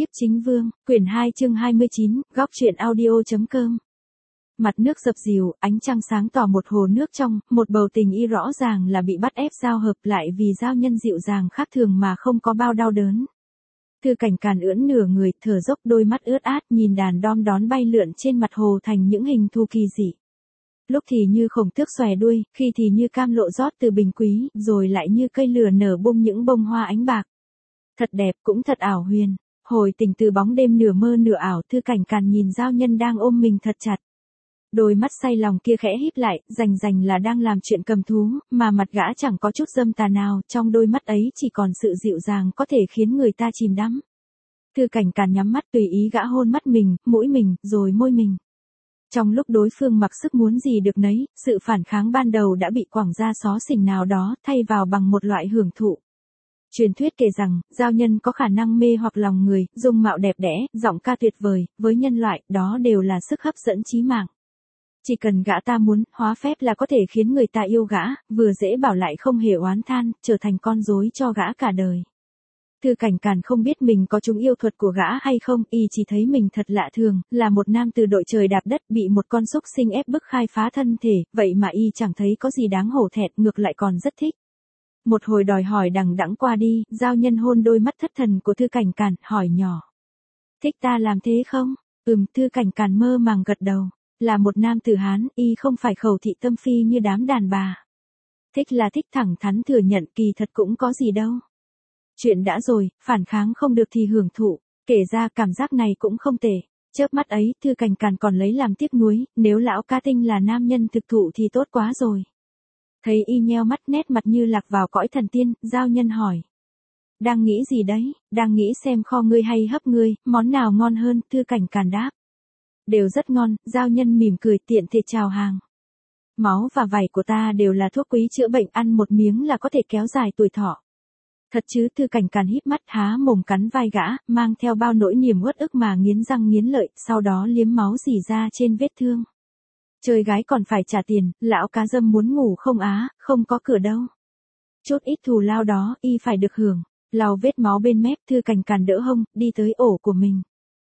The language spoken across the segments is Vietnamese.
Nhiếp Chính Vương, quyển 2 chương 29, góc truyện audio.com. Mặt nước dập dìu, ánh trăng sáng tỏ một hồ nước trong, một bầu tình y rõ ràng là bị bắt ép giao hợp lại vì giao nhân dịu dàng khác thường mà không có bao đau đớn. Thư Cảnh Càn ưỡn nửa người, thở dốc, đôi mắt ướt át nhìn đàn đom đóm bay lượn trên mặt hồ thành những hình thù kỳ dị. Lúc thì như khổng tước xòe đuôi, khi thì như cam lộ rót từ bình quý, rồi lại như cây lửa nở bung những bông hoa ánh bạc. Thật đẹp, cũng thật ảo huyền. Hồi tỉnh từ bóng đêm nửa mơ nửa ảo, Thư Cảnh Càn nhìn giao nhân đang ôm mình thật chặt. Đôi mắt say lòng kia khẽ híp lại, rành là đang làm chuyện cầm thú, mà mặt gã chẳng có chút dâm tà nào, trong đôi mắt ấy chỉ còn sự dịu dàng có thể khiến người ta chìm đắm. Thư Cảnh Càn nhắm mắt tùy ý gã hôn mắt mình, mũi mình, rồi môi mình. Trong lúc đối phương mặc sức muốn gì được nấy, sự phản kháng ban đầu đã bị quẳng ra xó xỉnh nào đó, thay vào bằng một loại hưởng thụ. Truyền thuyết kể rằng, giao nhân có khả năng mê hoặc lòng người, dung mạo đẹp đẽ, giọng ca tuyệt vời, với nhân loại, đó đều là sức hấp dẫn chí mạng. Chỉ cần gã ta muốn, hóa phép là có thể khiến người ta yêu gã, vừa dễ bảo lại không hề oán than, trở thành con rối cho gã cả đời. Thư Cảnh Càn không biết mình có trúng yêu thuật của gã hay không, y chỉ thấy mình thật lạ thường, là một nam từ đội trời đạp đất bị một con súc sinh ép bức khai phá thân thể, vậy mà y chẳng thấy có gì đáng hổ thẹn, ngược lại còn rất thích. Một hồi đòi hỏi đằng đẵng qua đi, giao nhân hôn đôi mắt thất thần của Thư Cảnh Càn, hỏi nhỏ. Thích ta làm thế không? Thư Cảnh Càn mơ màng gật đầu. Là một nam tử Hán, y không phải khẩu thị tâm phi như đám đàn bà. Thích là thích, thẳng thắn thừa nhận, kỳ thật cũng có gì đâu. Chuyện đã rồi, phản kháng không được thì hưởng thụ, kể ra cảm giác này cũng không tệ. Chớp mắt ấy, Thư Cảnh Càn còn lấy làm tiếc nuối, nếu lão ca tinh là nam nhân thực thụ thì tốt quá rồi. Thấy y nheo mắt, nét mặt như lạc vào cõi thần tiên, giao nhân hỏi. Đang nghĩ gì đấy? Đang nghĩ xem kho ngươi hay hấp ngươi, món nào ngon hơn? Thư Cảnh Càn đáp. Đều rất ngon, giao nhân mỉm cười tiện thể chào hàng. Máu và vảy của ta đều là thuốc quý chữa bệnh, ăn một miếng là có thể kéo dài tuổi thọ. Thật chứ? Thư Cảnh Càn híp mắt, há mồm cắn vai gã, mang theo bao nỗi niềm uất ức mà nghiến răng nghiến lợi, sau đó liếm máu rỉ ra trên vết thương. Chơi gái còn phải trả tiền, lão cá dâm muốn ngủ không á, không có cửa đâu. Chút ít thù lao đó, y phải được hưởng. Lau vết máu bên mép, Thư Cảnh Càn đỡ hông, đi tới ổ của mình.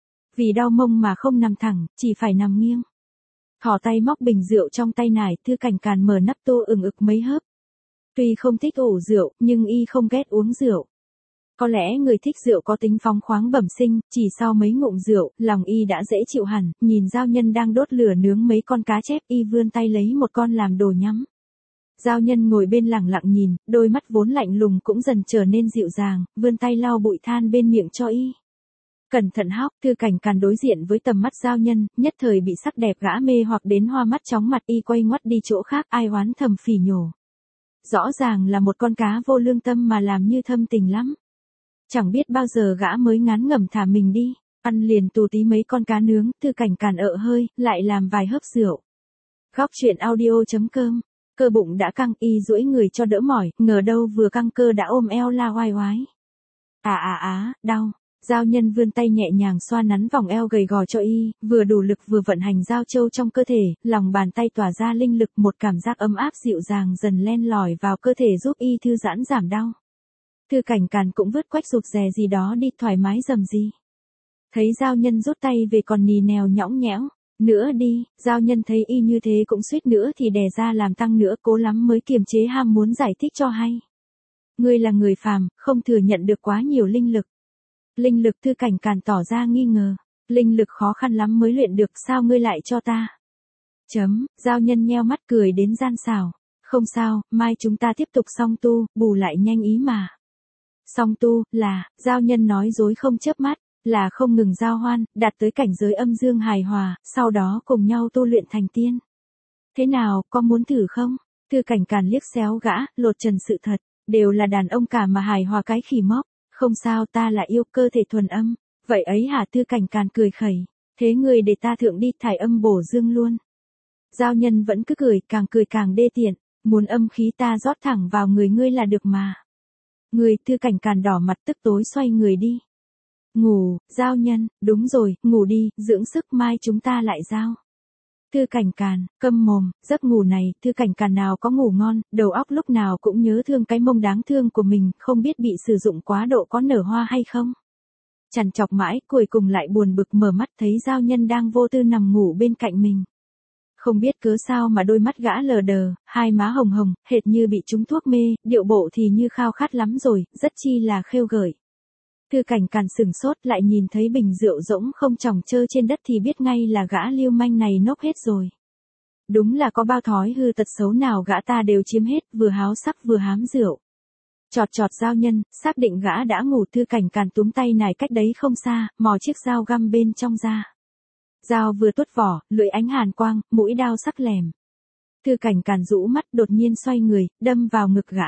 Vì đau mông mà không nằm thẳng, chỉ phải nằm nghiêng. Thỏ tay móc bình rượu trong tay nải, Thư Cảnh Càn mở nắp tô ừng ực mấy hớp. Tuy không thích ủ rượu, nhưng y không ghét uống rượu. Có lẽ người thích rượu có tính phóng khoáng bẩm sinh, chỉ sau mấy ngụm rượu, lòng y đã dễ chịu hẳn, nhìn giao nhân đang đốt lửa nướng mấy con cá chép, y vươn tay lấy một con làm đồ nhắm. Giao nhân ngồi bên lẳng lặng nhìn, đôi mắt vốn lạnh lùng cũng dần trở nên dịu dàng, vươn tay lau bụi than bên miệng cho y. Cẩn thận hóc, Thư Cảnh Càn đối diện với tầm mắt giao nhân, nhất thời bị sắc đẹp gã mê hoặc đến hoa mắt chóng mặt, y quay ngoắt đi chỗ khác, ai oán thầm phỉ nhổ. Rõ ràng là một con cá vô lương tâm mà làm như thâm tình lắm. Chẳng biết bao giờ gã mới ngán ngẩm thả mình đi, ăn liền tù tí mấy con cá nướng, Thư Cảnh Càn ợ hơi, lại làm vài hớp rượu. Góc truyện audio.com. Cơ bụng đã căng, y duỗi người cho đỡ mỏi, ngờ đâu vừa căng cơ đã ôm eo la oai oái. Đau. Giao nhân vươn tay nhẹ nhàng xoa nắn vòng eo gầy gò cho y, vừa đủ lực vừa vận hành giao châu trong cơ thể, lòng bàn tay tỏa ra linh lực, một cảm giác ấm áp dịu dàng dần len lỏi vào cơ thể giúp y thư giãn giảm đau. Thư Cảnh Càn cũng vứt quách rụt rè gì đó đi, thoải mái rầm rì. Thấy giao nhân rút tay về còn nì nèo nhõng nhẽo. Nữa đi, giao nhân thấy y như thế cũng suýt nữa thì đè ra làm tăng nữa, cố lắm mới kiềm chế ham muốn giải thích cho hay. Ngươi là người phàm, không thừa nhận được quá nhiều linh lực. Linh lực? Thư Cảnh Càn tỏ ra nghi ngờ. Linh lực khó khăn lắm mới luyện được, sao ngươi lại cho ta? Giao nhân nheo mắt cười đến gian xảo. Không sao, mai chúng ta tiếp tục song tu, bù lại nhanh ý mà. Song tu, là, giao nhân nói dối không chớp mắt, là không ngừng giao hoan, đạt tới cảnh giới âm dương hài hòa, sau đó cùng nhau tu luyện thành tiên. Thế nào, có muốn thử không? Thư Cảnh Càn liếc xéo gã, lột trần sự thật, đều là đàn ông cả mà hài hòa cái khỉ móc. Không sao, ta là yêu cơ thể thuần âm. Vậy ấy hả? Thư Cảnh Càn cười khẩy. Thế người để ta thượng đi, thải âm bổ dương luôn. Giao nhân vẫn cứ cười càng đê tiện. Muốn âm khí ta rót thẳng vào người ngươi là được mà. Người? Thư Cảnh Càn đỏ mặt tức tối xoay người đi. Ngủ, giao nhân, đúng rồi, ngủ đi, dưỡng sức, mai chúng ta lại giao. Thư Cảnh Càn, câm mồm, giấc ngủ này, Thư Cảnh Càn nào có ngủ ngon, đầu óc lúc nào cũng nhớ thương cái mông đáng thương của mình, không biết bị sử dụng quá độ có nở hoa hay không. Chằn chọc mãi, cuối cùng lại buồn bực mở mắt thấy giao nhân đang vô tư nằm ngủ bên cạnh mình. Không biết cớ sao mà đôi mắt gã lờ đờ, hai má hồng hồng, hệt như bị trúng thuốc mê, điệu bộ thì như khao khát lắm rồi, rất chi là khêu gợi. Thư Cảnh Càn sửng sốt lại nhìn thấy bình rượu rỗng không chồng chơ trên đất thì biết ngay là gã lưu manh này nốc hết rồi. Đúng là có bao thói hư tật xấu nào gã ta đều chiếm hết, vừa háo sắc vừa hám rượu. Chọt chọt giao nhân, xác định gã đã ngủ. Thư Cảnh Càn túm tay nải cách đấy không xa, mò chiếc dao găm bên trong ra. Dao vừa tuốt vỏ, lưỡi ánh hàn quang, mũi đao sắc lẻm. Thư Cảnh Càn rũ mắt đột nhiên xoay người, đâm vào ngực gã.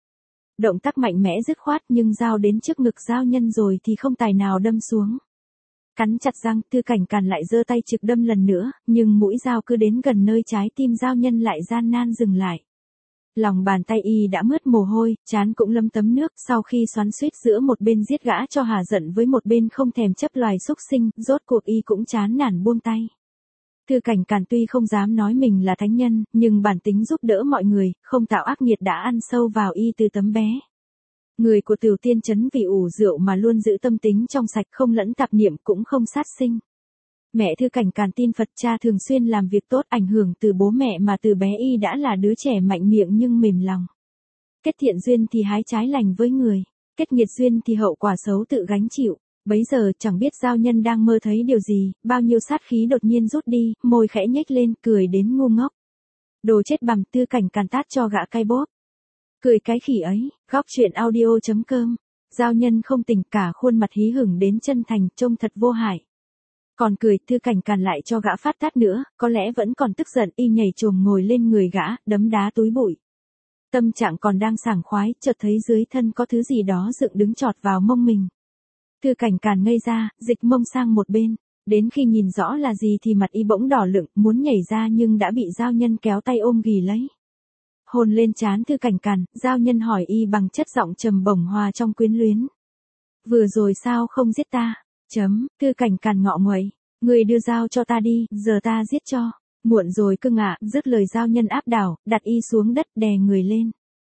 Động tác mạnh mẽ dứt khoát nhưng dao đến trước ngực giao nhân rồi thì không tài nào đâm xuống. Cắn chặt răng, Thư Cảnh Càn lại giơ tay trực đâm lần nữa, nhưng mũi dao cứ đến gần nơi trái tim giao nhân lại gian nan dừng lại. Lòng bàn tay y đã mướt mồ hôi, trán cũng lấm tấm nước, sau khi xoắn xuýt giữa một bên giết gã cho hà giận với một bên không thèm chấp loài súc sinh, rốt cuộc y cũng chán nản buông tay. Thư Cảnh Càn tuy không dám nói mình là thánh nhân, nhưng bản tính giúp đỡ mọi người, không tạo ác nghiệt đã ăn sâu vào y từ tấm bé. Người của Tiểu Tiên Trấn vì ủ rượu mà luôn giữ tâm tính trong sạch, không lẫn tạp niệm cũng không sát sinh. Mẹ Thư Cảnh Càn tin Phật, cha thường xuyên làm việc tốt, ảnh hưởng từ bố mẹ mà từ bé y đã là đứa trẻ mạnh miệng nhưng mềm lòng. Kết thiện duyên thì hái trái lành với người, kết nghiệt duyên thì hậu quả xấu tự gánh chịu. Bấy giờ chẳng biết giao nhân đang mơ thấy điều gì, bao nhiêu sát khí đột nhiên rút đi, môi khẽ nhếch lên, cười đến ngu ngốc. Đồ chết bằm. Thư Cảnh Càn tát cho gã cay bóp. Cười cái khỉ ấy. Góc truyện audio.com. Giao nhân không tỉnh, cả khuôn mặt hí hửng đến chân thành, trông thật vô hại. Còn cười. Thư Cảnh Càn lại cho gã phát tát nữa, có lẽ vẫn còn tức giận, y nhảy chồm ngồi lên người gã, đấm đá túi bụi. Tâm trạng còn đang sảng khoái, chợt thấy dưới thân có thứ gì đó dựng đứng chọt vào mông mình. Thư Cảnh Càn ngây ra, dịch mông sang một bên. Đến khi nhìn rõ là gì thì mặt y bỗng đỏ lựng, muốn nhảy ra nhưng đã bị giao nhân kéo tay ôm ghì lấy. Hôn lên trán Thư Cảnh Càn, giao nhân hỏi y bằng chất giọng trầm bổng hòa trong quyến luyến. Vừa rồi sao không giết ta? Thư Cảnh Càn ngọ nguậy. Người đưa dao cho ta đi, giờ ta giết cho. Muộn rồi cưng ạ. Dứt lời giao nhân áp đảo, đặt y xuống đất đè người lên.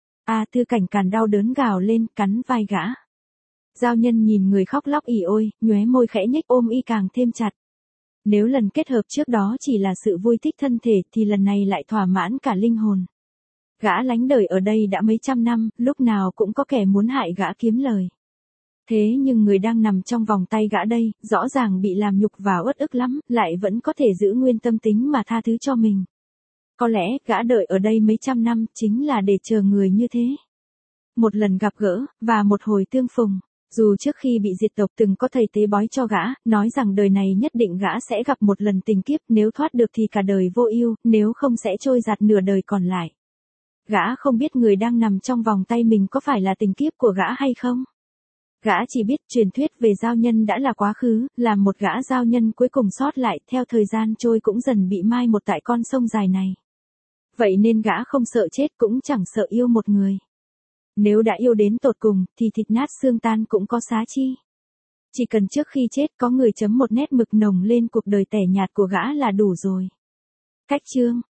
Thư Cảnh Càn đau đớn gào lên, cắn vai gã. Giao nhân nhìn người khóc lóc ỉ ôi, nhoé môi khẽ nhếch ôm y càng thêm chặt. Nếu lần kết hợp trước đó chỉ là sự vui thích thân thể thì lần này lại thỏa mãn cả linh hồn. Gã lánh đời ở đây đã mấy trăm năm, lúc nào cũng có kẻ muốn hại gã kiếm lời. Thế nhưng người đang nằm trong vòng tay gã đây, rõ ràng bị làm nhục và uất ức lắm, lại vẫn có thể giữ nguyên tâm tính mà tha thứ cho mình. Có lẽ gã đợi ở đây mấy trăm năm chính là để chờ người như thế. Một lần gặp gỡ, và một hồi tương phùng. Dù trước khi bị diệt tộc từng có thầy tế bói cho gã, nói rằng đời này nhất định gã sẽ gặp một lần tình kiếp, nếu thoát được thì cả đời vô ưu, nếu không sẽ trôi giạt nửa đời còn lại. Gã không biết người đang nằm trong vòng tay mình có phải là tình kiếp của gã hay không. Gã chỉ biết truyền thuyết về giao nhân đã là quá khứ, là một gã giao nhân cuối cùng sót lại, theo thời gian trôi cũng dần bị mai một tại con sông dài này. Vậy nên gã không sợ chết cũng chẳng sợ yêu một người. Nếu đã yêu đến tột cùng, thì thịt nát xương tan cũng có xá chi. Chỉ cần trước khi chết có người chấm một nét mực nồng lên cuộc đời tẻ nhạt của gã là đủ rồi. Cách chương